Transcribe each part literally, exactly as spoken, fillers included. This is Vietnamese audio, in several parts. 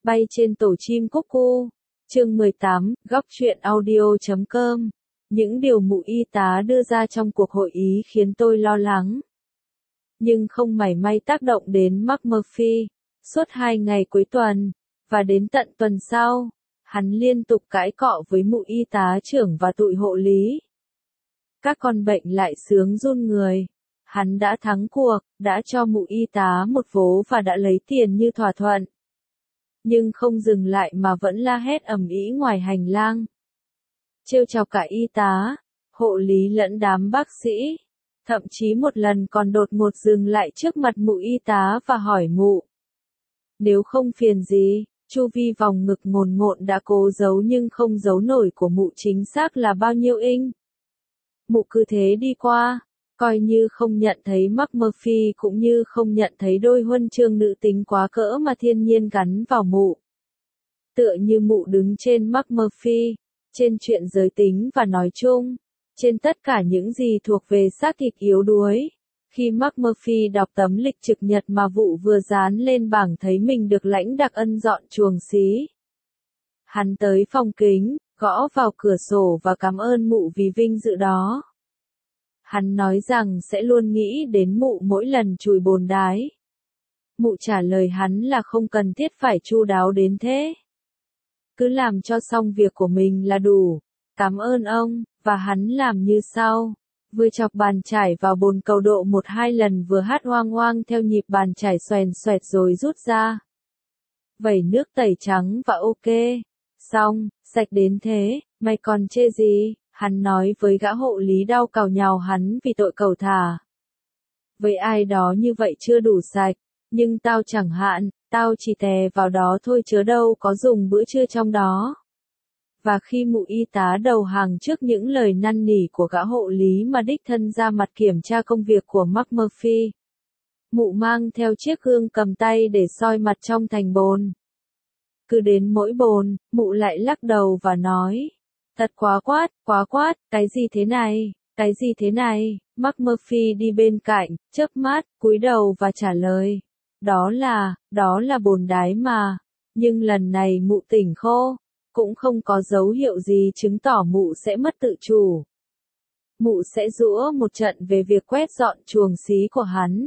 Bay trên tổ chim cúc cu. Chương mười tám, góc truyện audio.com. Những điều mụ y tá đưa ra trong cuộc hội ý khiến tôi lo lắng. Nhưng không mảy may tác động đến Mark Murphy. Suốt hai ngày cuối tuần, và đến tận tuần sau, hắn liên tục cãi cọ với mụ y tá trưởng và tụi hộ lý. Các con bệnh lại sướng run người. Hắn đã thắng cuộc, đã cho mụ y tá một vố và đã lấy tiền như thỏa thuận. Nhưng không dừng lại mà vẫn la hét ầm ĩ ngoài hành lang. Trêu chọc cả y tá, hộ lý lẫn đám bác sĩ. Thậm chí một lần còn đột ngột dừng lại trước mặt mụ y tá và hỏi mụ. Nếu không phiền gì, chu vi vòng ngực ngồn ngộn đã cố giấu nhưng không giấu nổi của mụ chính xác là bao nhiêu inch. Mụ cứ thế đi qua, coi như không nhận thấy Mark Murphy cũng như không nhận thấy đôi huân chương nữ tính quá cỡ mà thiên nhiên gắn vào mụ. Tựa như mụ đứng trên Mark Murphy, trên chuyện giới tính và nói chung, trên tất cả những gì thuộc về xác thịt yếu đuối. Khi Mark Murphy đọc tấm lịch trực nhật mà vụ vừa dán lên bảng thấy mình được lãnh đặc ân dọn chuồng xí. Hắn tới phòng kính, gõ vào cửa sổ và cảm ơn mụ vì vinh dự đó. Hắn nói rằng sẽ luôn nghĩ đến mụ mỗi lần chùi bồn đái. Mụ trả lời hắn là không cần thiết phải chu đáo đến thế. Cứ làm cho xong việc của mình là đủ. Cảm ơn ông, và hắn làm như sau. Vừa chọc bàn chải vào bồn cầu độ một hai lần vừa hát oang oang theo nhịp bàn chải xoèn xoẹt rồi rút ra. Vẩy nước tẩy trắng và ok. Xong, sạch đến thế, mày còn chê gì? Hắn nói với gã hộ lý đau cào nhào hắn vì tội cầu thả. Với ai đó như vậy chưa đủ sạch, nhưng tao chẳng hạn, tao chỉ tè vào đó thôi chớ đâu có dùng bữa trưa trong đó. Và khi mụ y tá đầu hàng trước những lời năn nỉ của gã hộ lý mà đích thân ra mặt kiểm tra công việc của Mark Murphy. Mụ mang theo chiếc gương cầm tay để soi mặt trong thành bồn. Cứ đến mỗi bồn, mụ lại lắc đầu và nói. Thật quá quát, quá quát, cái gì thế này, cái gì thế này, Mark Murphy đi bên cạnh, chớp mắt, cúi đầu và trả lời. Đó là, đó là bồn đái mà, nhưng lần này mụ tỉnh khô, cũng không có dấu hiệu gì chứng tỏ mụ sẽ mất tự chủ. Mụ sẽ giũa một trận về việc quét dọn chuồng xí của hắn.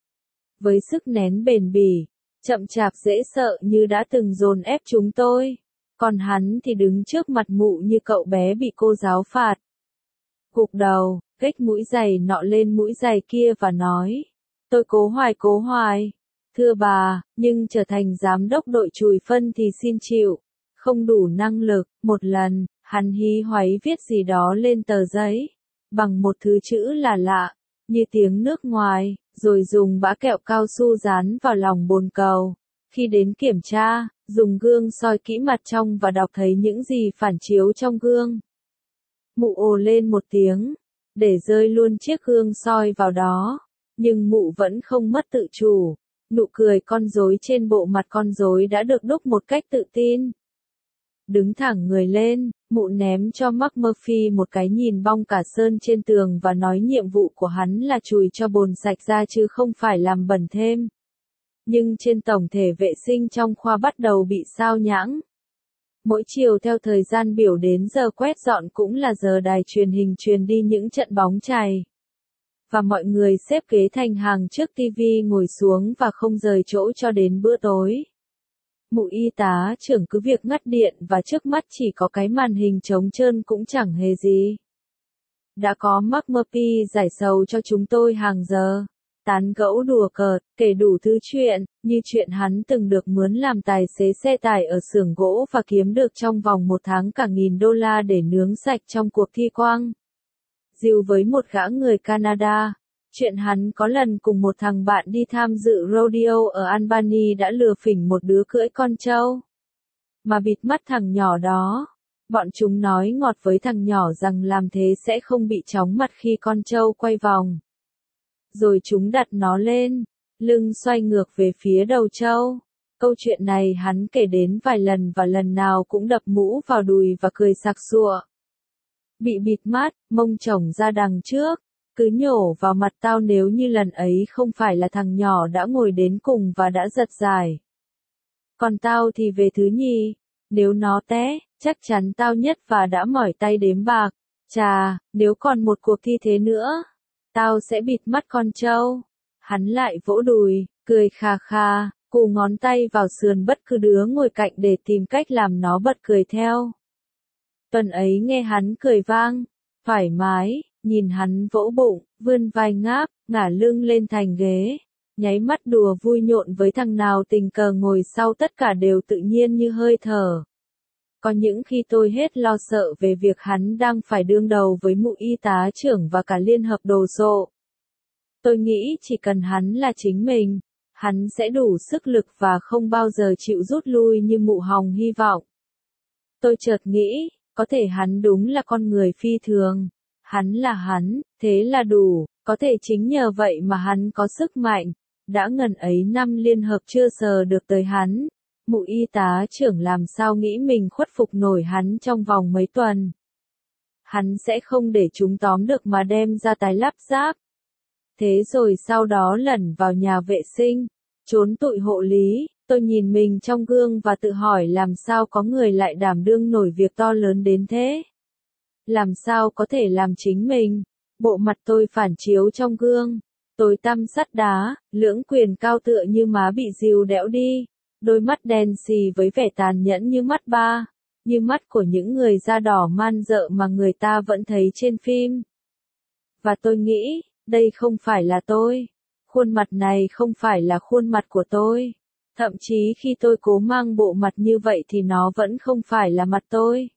Với sức nén bền bỉ, chậm chạp dễ sợ như đã từng dồn ép chúng tôi. Còn hắn thì đứng trước mặt mụ như cậu bé bị cô giáo phạt. Gục đầu, gách mũi giày nọ lên mũi giày kia và nói. Tôi cố hoài cố hoài. Thưa bà, nhưng trở thành giám đốc đội chùi phân thì xin chịu. Không đủ năng lực. Một lần, hắn hí hoáy viết gì đó lên tờ giấy. Bằng một thứ chữ là lạ, như tiếng nước ngoài, rồi dùng bã kẹo cao su dán vào lòng bồn cầu. Khi đến kiểm tra, dùng gương soi kỹ mặt trong và đọc thấy những gì phản chiếu trong gương. Mụ ồ lên một tiếng, để rơi luôn chiếc gương soi vào đó, nhưng mụ vẫn không mất tự chủ. Nụ cười con rối trên bộ mặt con rối đã được đúc một cách tự tin. Đứng thẳng người lên, mụ ném cho Mark Murphy một cái nhìn bong cả sơn trên tường và nói nhiệm vụ của hắn là chùi cho bồn sạch ra chứ không phải làm bẩn thêm. Nhưng trên tổng thể vệ sinh trong khoa bắt đầu bị sao nhãng. Mỗi chiều theo thời gian biểu đến giờ quét dọn cũng là giờ đài truyền hình truyền đi những trận bóng chày. Và mọi người xếp ghế thành hàng trước tivi ngồi xuống và không rời chỗ cho đến bữa tối. Mụ y tá trưởng cứ việc ngắt điện và trước mắt chỉ có cái màn hình trống trơn cũng chẳng hề gì. Đã có Mark Murphy giải sầu cho chúng tôi hàng giờ. Tán gẫu đùa cợt, kể đủ thứ chuyện, như chuyện hắn từng được mướn làm tài xế xe tải ở xưởng gỗ và kiếm được trong vòng một tháng cả nghìn đô la để nướng sạch trong cuộc thi quang diều với một gã người Canada. Chuyện hắn có lần cùng một thằng bạn đi tham dự rodeo ở Albany đã lừa phỉnh một đứa cưỡi con trâu. Mà bịt mắt thằng nhỏ đó. Bọn chúng nói ngọt với thằng nhỏ rằng làm thế sẽ không bị chóng mặt khi con trâu quay vòng. Rồi chúng đặt nó lên, lưng xoay ngược về phía đầu trâu. Câu chuyện này hắn kể đến vài lần và lần nào cũng đập mũ vào đùi và cười sặc sụa. Bị bịt mắt, mông chổng ra đằng trước, cứ nhổ vào mặt tao nếu như lần ấy không phải là thằng nhỏ đã ngồi đến cùng và đã giật giải. Còn tao thì về thứ nhì. Nếu nó té, chắc chắn tao nhất và đã mỏi tay đếm bạc. Chà, nếu còn một cuộc thi thế nữa, tao sẽ bịt mắt con trâu. Hắn lại vỗ đùi, cười kha kha, cù ngón tay vào sườn bất cứ đứa ngồi cạnh để tìm cách làm nó bật cười theo. Tuần ấy nghe hắn cười vang, thoải mái, nhìn hắn vỗ bụng, vươn vai ngáp, ngả lưng lên thành ghế, nháy mắt đùa vui nhộn với thằng nào tình cờ ngồi sau, tất cả đều tự nhiên như hơi thở. Có những khi tôi hết lo sợ về việc hắn đang phải đương đầu với mụ y tá trưởng và cả liên hợp đồ sộ. Tôi nghĩ chỉ cần hắn là chính mình, hắn sẽ đủ sức lực và không bao giờ chịu rút lui như mụ hòng hy vọng. Tôi chợt nghĩ, có thể hắn đúng là con người phi thường. Hắn là hắn, thế là đủ, có thể chính nhờ vậy mà hắn có sức mạnh. Đã ngần ấy năm liên hợp chưa sờ được tới hắn. Mụ y tá trưởng làm sao nghĩ mình khuất phục nổi hắn trong vòng mấy tuần. Hắn sẽ không để chúng tóm được mà đem ra tái lắp ráp. Thế rồi sau đó lẩn vào nhà vệ sinh, trốn tụi hộ lý. Tôi nhìn mình trong gương và tự hỏi làm sao có người lại đảm đương nổi việc to lớn đến thế. Làm sao có thể làm chính mình. Bộ mặt tôi phản chiếu trong gương, tối tăm sắt đá, lưỡng quyền cao tựa như má bị dìu đẽo đi. Đôi mắt đen xì với vẻ tàn nhẫn như mắt ba, như mắt của những người da đỏ man rợ mà người ta vẫn thấy trên phim. Và tôi nghĩ, đây không phải là tôi. Khuôn mặt này không phải là khuôn mặt của tôi. Thậm chí khi tôi cố mang bộ mặt như vậy thì nó vẫn không phải là mặt tôi.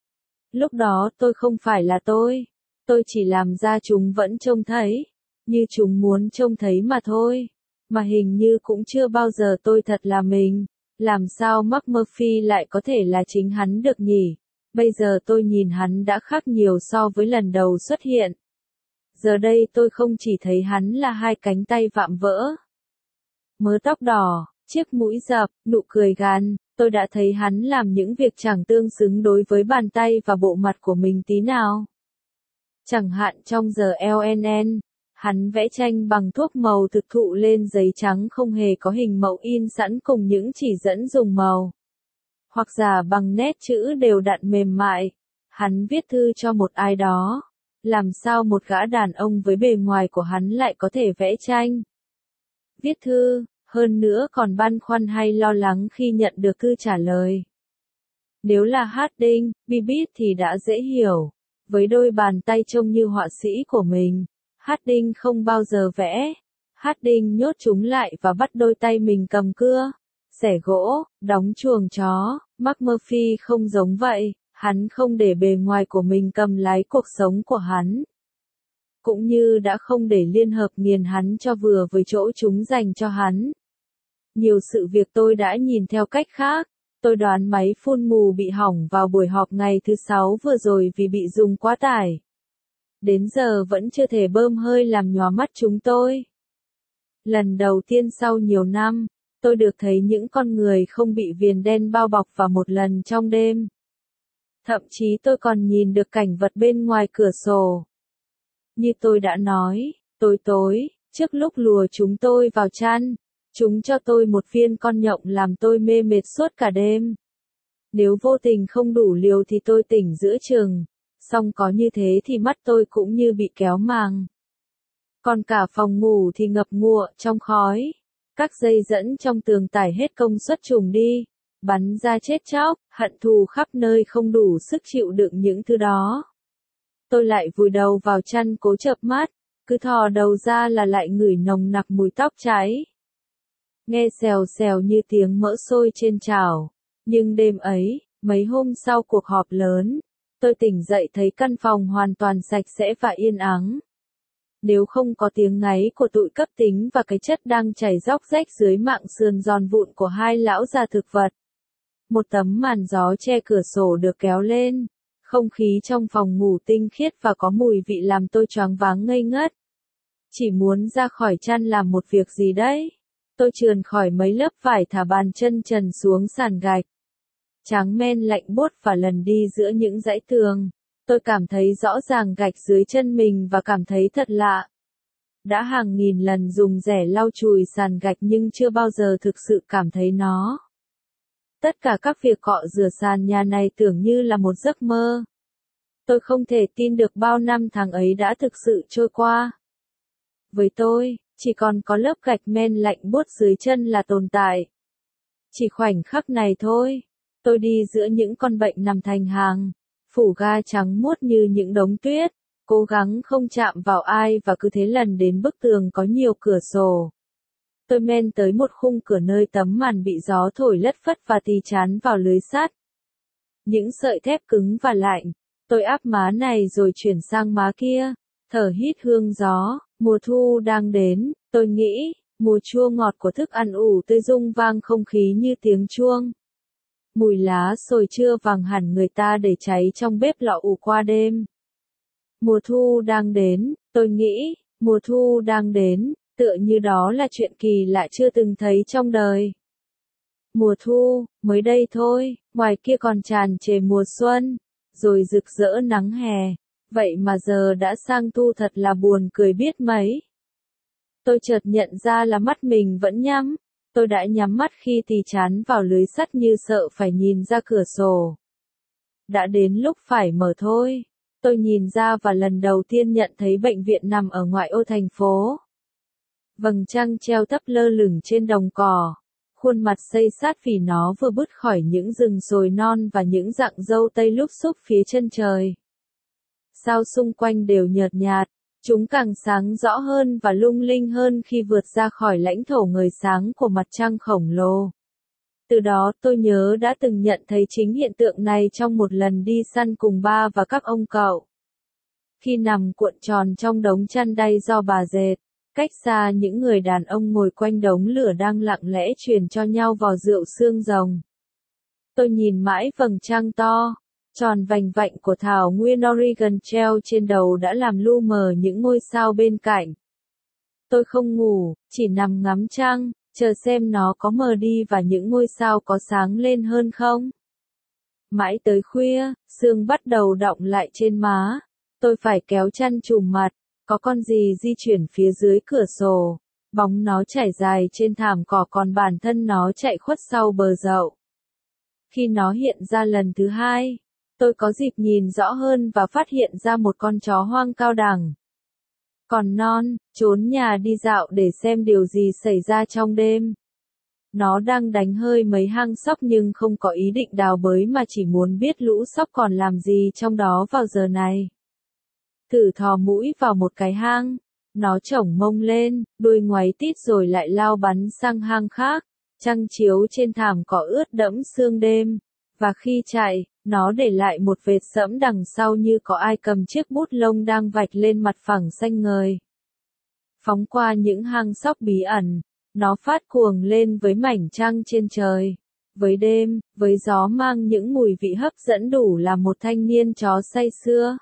Lúc đó tôi không phải là tôi. Tôi chỉ làm ra chúng vẫn trông thấy, như chúng muốn trông thấy mà thôi. Mà hình như cũng chưa bao giờ tôi thật là mình. Làm sao Mark Murphy lại có thể là chính hắn được nhỉ? Bây giờ tôi nhìn hắn đã khác nhiều so với lần đầu xuất hiện. Giờ đây tôi không chỉ thấy hắn là hai cánh tay vạm vỡ, mớ tóc đỏ, chiếc mũi dập, nụ cười gằn, tôi đã thấy hắn làm những việc chẳng tương xứng đối với bàn tay và bộ mặt của mình tí nào. Chẳng hạn trong giờ lờ en en, hắn vẽ tranh bằng thuốc màu thực thụ lên giấy trắng không hề có hình mẫu in sẵn cùng những chỉ dẫn dùng màu. Hoặc giả bằng nét chữ đều đặn mềm mại, hắn viết thư cho một ai đó. Làm sao một gã đàn ông với bề ngoài của hắn lại có thể vẽ tranh, viết thư, hơn nữa còn băn khoăn hay lo lắng khi nhận được thư trả lời. Nếu là Harding, Bibit thì đã dễ hiểu. Với đôi bàn tay trông như họa sĩ của mình, Harding không bao giờ vẽ. Harding nhốt chúng lại và bắt đôi tay mình cầm cưa, xẻ gỗ, đóng chuồng chó. Mark Murphy không giống vậy, hắn không để bề ngoài của mình cầm lái cuộc sống của hắn. Cũng như đã không để liên hợp nghiền hắn cho vừa với chỗ chúng dành cho hắn. Nhiều sự việc tôi đã nhìn theo cách khác. Tôi đoán máy phun mù bị hỏng vào buổi họp ngày thứ sáu vừa rồi vì bị dùng quá tải. Đến giờ vẫn chưa thể bơm hơi làm nhóa mắt chúng tôi. Lần đầu tiên sau nhiều năm, tôi được thấy những con người không bị viền đen bao bọc vào một lần trong đêm. Thậm chí tôi còn nhìn được cảnh vật bên ngoài cửa sổ. Như tôi đã nói, tối tối, trước lúc lùa chúng tôi vào chăn, chúng cho tôi một viên con nhộng làm tôi mê mệt suốt cả đêm. Nếu vô tình không đủ liều thì tôi tỉnh giữa chừng, song có như thế thì mắt tôi cũng như bị kéo màng. Còn cả phòng ngủ thì ngập ngụa trong khói. Các dây dẫn trong tường tải hết công suất trùng đi, bắn ra chết chóc, hận thù khắp nơi không đủ sức chịu đựng những thứ đó. Tôi lại vùi đầu vào chăn cố chợp mắt, cứ thò đầu ra là lại ngửi nồng nặc mùi tóc cháy. Nghe xèo xèo như tiếng mỡ sôi trên chảo. Nhưng đêm ấy, mấy hôm sau cuộc họp lớn, tôi tỉnh dậy thấy căn phòng hoàn toàn sạch sẽ và yên ắng. Nếu không có tiếng ngáy của tụi cấp tính và cái chất đang chảy róc rách dưới mạng sườn giòn vụn của hai lão già thực vật. Một tấm màn gió che cửa sổ được kéo lên. Không khí trong phòng ngủ tinh khiết và có mùi vị làm tôi choáng váng ngây ngất. Chỉ muốn ra khỏi chăn làm một việc gì đấy. Tôi trườn khỏi mấy lớp vải thả bàn chân trần xuống sàn gạch. Tráng men lạnh buốt và lần đi giữa những dãy tường. Tôi cảm thấy rõ ràng gạch dưới chân mình và cảm thấy thật lạ. Đã hàng nghìn lần dùng rẻ lau chùi sàn gạch nhưng chưa bao giờ thực sự cảm thấy nó Tất cả các việc cọ rửa sàn nhà này tưởng như là một giấc mơ. Tôi không thể tin được bao năm tháng ấy đã thực sự trôi qua. Với tôi, chỉ còn có lớp gạch men lạnh buốt dưới chân là tồn tại. Chỉ khoảnh khắc này thôi, tôi đi giữa những con bệnh nằm thành hàng, phủ ga trắng muốt như những đống tuyết, cố gắng không chạm vào ai và cứ thế lần đến bức tường có nhiều cửa sổ. Tôi men tới một khung cửa nơi tấm màn bị gió thổi lất phất và tì chán vào lưới sắt. Những sợi thép cứng và lạnh, tôi áp má này rồi chuyển sang má kia, thở hít hương gió, mùa thu đang đến, tôi nghĩ, mùa chua ngọt của thức ăn ủ tươi rung vang không khí như tiếng chuông. Mùi lá sồi chưa vàng hẳn người ta để cháy trong bếp lò ủ qua đêm. Mùa thu đang đến, tôi nghĩ, mùa thu đang đến, tựa như đó là chuyện kỳ lạ chưa từng thấy trong đời. Mùa thu, mới đây thôi, ngoài kia còn tràn trề mùa xuân, rồi rực rỡ nắng hè, vậy mà giờ đã sang thu thật là buồn cười biết mấy. Tôi chợt nhận ra là mắt mình vẫn nhắm, tôi đã nhắm mắt khi tì chán vào lưới sắt như sợ phải nhìn ra cửa sổ. Đã đến lúc phải mở thôi, tôi nhìn ra và lần đầu tiên nhận thấy bệnh viện nằm ở ngoại ô thành phố. Vầng trăng treo thấp lơ lửng trên đồng cỏ, khuôn mặt xây sát vì nó vừa bứt khỏi những rừng sồi non và những rặng dâu tây lúc xúc phía chân trời. Sao xung quanh đều nhợt nhạt, chúng càng sáng rõ hơn và lung linh hơn khi vượt ra khỏi lãnh thổ ngời sáng của mặt trăng khổng lồ. Từ đó tôi nhớ đã từng nhận thấy chính hiện tượng này trong một lần đi săn cùng ba và các ông cậu. Khi nằm cuộn tròn trong đống chăn đay do bà dệt, cách xa những người đàn ông ngồi quanh đống lửa đang lặng lẽ truyền cho nhau vò rượu xương rồng. Tôi nhìn mãi vầng trăng to, tròn vành vạnh của thảo nguyên Oregon treo trên đầu đã làm lu mờ những ngôi sao bên cạnh. Tôi không ngủ, chỉ nằm ngắm trăng, chờ xem nó có mờ đi và những ngôi sao có sáng lên hơn không. Mãi tới khuya, sương bắt đầu đọng lại trên má. Tôi phải kéo chăn trùm mặt, có con gì di chuyển phía dưới cửa sổ. Bóng nó trải dài trên thảm cỏ còn bản thân nó chạy khuất sau bờ dậu. Khi nó hiện ra lần thứ hai, tôi có dịp nhìn rõ hơn và phát hiện ra một con chó hoang cao đẳng. Còn non, trốn nhà đi dạo để xem điều gì xảy ra trong đêm. Nó đang đánh hơi mấy hang sóc nhưng không có ý định đào bới mà chỉ muốn biết lũ sóc còn làm gì trong đó vào giờ này. Thử thò mũi vào một cái hang, nó chổng mông lên, đuôi ngoáy tít rồi lại lao bắn sang hang khác, trăng chiếu trên thảm cỏ ướt đẫm sương đêm, và khi chạy, nó để lại một vệt sẫm đằng sau như có ai cầm chiếc bút lông đang vạch lên mặt phẳng xanh ngời. Phóng qua những hang sóc bí ẩn, nó phát cuồng lên với mảnh trăng trên trời, với đêm, với gió mang những mùi vị hấp dẫn đủ làm một thanh niên chó say sưa.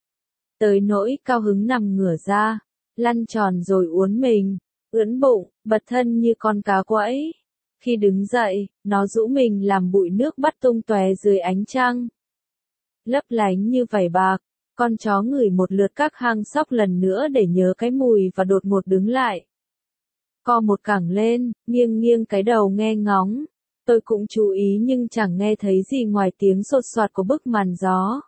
Tới nỗi cao hứng nằm ngửa ra, lăn tròn rồi uốn mình, ưỡn bụng, bật thân như con cá quẫy. Khi đứng dậy, nó rũ mình làm bụi nước bắt tung tóe dưới ánh trăng. Lấp lánh như vảy bạc, con chó ngửi một lượt các hang sóc lần nữa để nhớ cái mùi và đột ngột đứng lại. Co một cẳng lên, nghiêng nghiêng cái đầu nghe ngóng. Tôi cũng chú ý nhưng chẳng nghe thấy gì ngoài tiếng sột soạt của bức màn gió.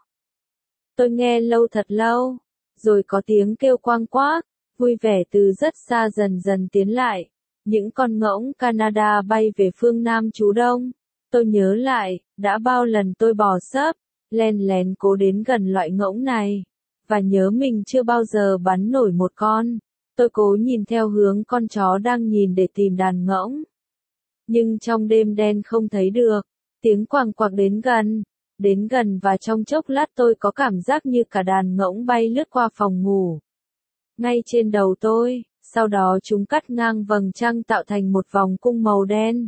Tôi nghe lâu thật lâu, rồi có tiếng kêu quang quác, vui vẻ từ rất xa dần dần tiến lại. Những con ngỗng Canada bay về phương Nam trú Đông. Tôi nhớ lại, đã bao lần tôi bò xấp, len lén cố đến gần loại ngỗng này, và nhớ mình chưa bao giờ bắn nổi một con. Tôi cố nhìn theo hướng con chó đang nhìn để tìm đàn ngỗng. Nhưng trong đêm đen không thấy được, tiếng quàng quạc đến gần, đến gần và trong chốc lát tôi có cảm giác như cả đàn ngỗng bay lướt qua phòng ngủ. Ngay trên đầu tôi, sau đó chúng cắt ngang vầng trăng tạo thành một vòng cung màu đen.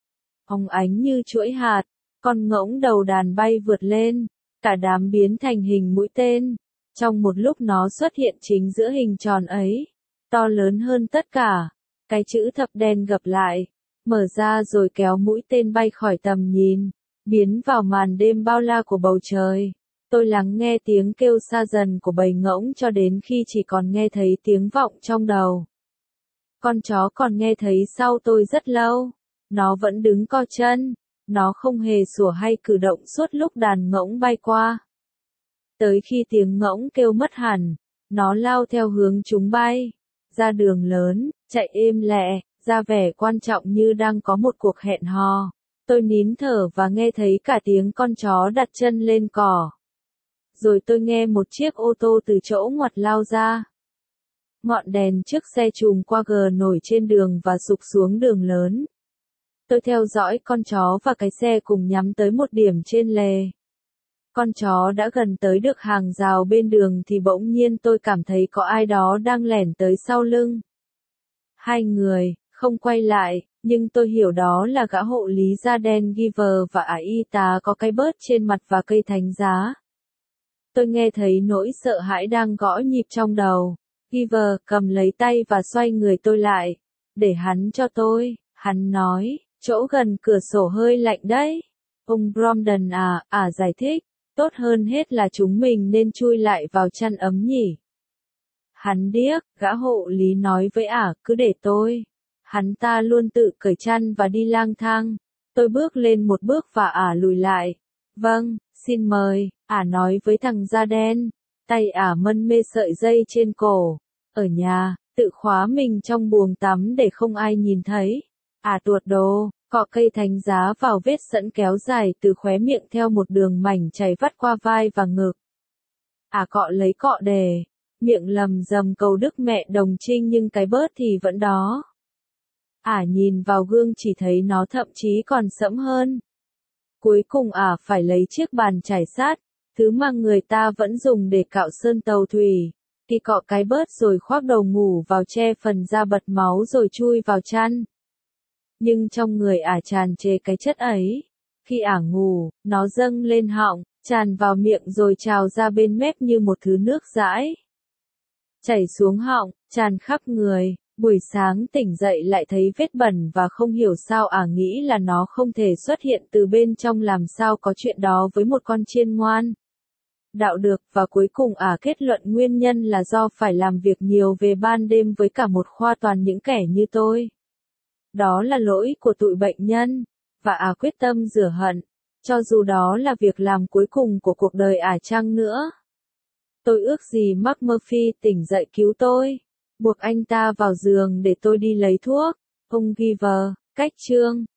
Óng ánh như chuỗi hạt, con ngỗng đầu đàn bay vượt lên, cả đám biến thành hình mũi tên. Trong một lúc nó xuất hiện chính giữa hình tròn ấy, to lớn hơn tất cả, cái chữ thập đen gập lại, mở ra rồi kéo mũi tên bay khỏi tầm nhìn, biến vào màn đêm bao la của bầu trời. Tôi lắng nghe tiếng kêu xa dần của bầy ngỗng cho đến khi chỉ còn nghe thấy tiếng vọng trong đầu. Con chó còn nghe thấy sau tôi rất lâu. Nó vẫn đứng co chân, Nó không hề sủa hay cử động suốt lúc đàn ngỗng bay qua. Tới khi tiếng ngỗng kêu mất hẳn, nó lao theo hướng chúng bay, ra đường lớn, chạy êm lẹ, ra vẻ quan trọng như đang có một cuộc hẹn hò. Tôi nín thở và nghe thấy cả tiếng con chó đặt chân lên cỏ. Rồi tôi nghe một chiếc ô tô từ chỗ ngoặt lao ra. Ngọn đèn trước xe chùm qua gờ nổi trên đường và sụp xuống đường lớn. Tôi theo dõi con chó và cái xe cùng nhắm tới một điểm trên lề. Con chó đã gần tới được hàng rào bên đường thì bỗng nhiên tôi cảm thấy có ai đó đang lẻn tới sau lưng. Hai người, không quay lại, nhưng tôi hiểu đó là gã hộ lý da đen Giver và ả y tá có cái bớt trên mặt và cây thánh giá. Tôi nghe thấy nỗi sợ hãi đang gõ nhịp trong đầu. Giver cầm lấy tay và xoay người tôi lại. Để hắn cho tôi, hắn nói, chỗ gần cửa sổ hơi lạnh đấy. Ông Bromden à, à giải thích, tốt hơn hết là chúng mình nên chui lại vào chăn ấm nhỉ. Hắn điếc, gã hộ lý nói với ả, cứ để tôi. Hắn ta luôn tự cởi chăn và đi lang thang. Tôi bước lên một bước và ả lùi lại. Vâng, xin mời, ả nói với thằng da đen. Tay ả mân mê sợi dây trên cổ. Ở nhà, tự khóa mình trong buồng tắm để không ai nhìn thấy. Ả tuột đồ, cọ cây thánh giá vào vết sẵn kéo dài từ khóe miệng theo một đường mảnh chảy vắt qua vai và ngực. Ả cọ lấy cọ đề, miệng lầm rầm cầu Đức Mẹ Đồng Trinh nhưng cái bớt thì vẫn đó. Ả nhìn vào gương chỉ thấy nó thậm chí còn sẫm hơn. Cuối cùng ả phải lấy chiếc bàn chải sát, thứ mà người ta vẫn dùng để cạo sơn tàu thủy. Khi cọ cái bớt rồi khoác đầu ngủ vào che phần da bật máu rồi chui vào chăn. Nhưng trong người ả tràn trề cái chất ấy. Khi ả ngủ, nó dâng lên họng, tràn vào miệng rồi trào ra bên mép như một thứ nước dãi. Chảy xuống họng, tràn khắp người. Buổi sáng tỉnh dậy lại thấy vết bẩn và không hiểu sao ả nghĩ là nó không thể xuất hiện từ bên trong, làm sao có chuyện đó với một con chiên ngoan. Đạo được, và cuối cùng ả kết luận nguyên nhân là do phải làm việc nhiều về ban đêm với cả một khoa toàn những kẻ như tôi. Đó là lỗi của tụi bệnh nhân, và ả quyết tâm rửa hận, cho dù đó là việc làm cuối cùng của cuộc đời ả chăng nữa. Tôi ước gì Mark Murphy tỉnh dậy cứu tôi, buộc anh ta vào giường để tôi đi lấy thuốc. Ông Giver, cách chương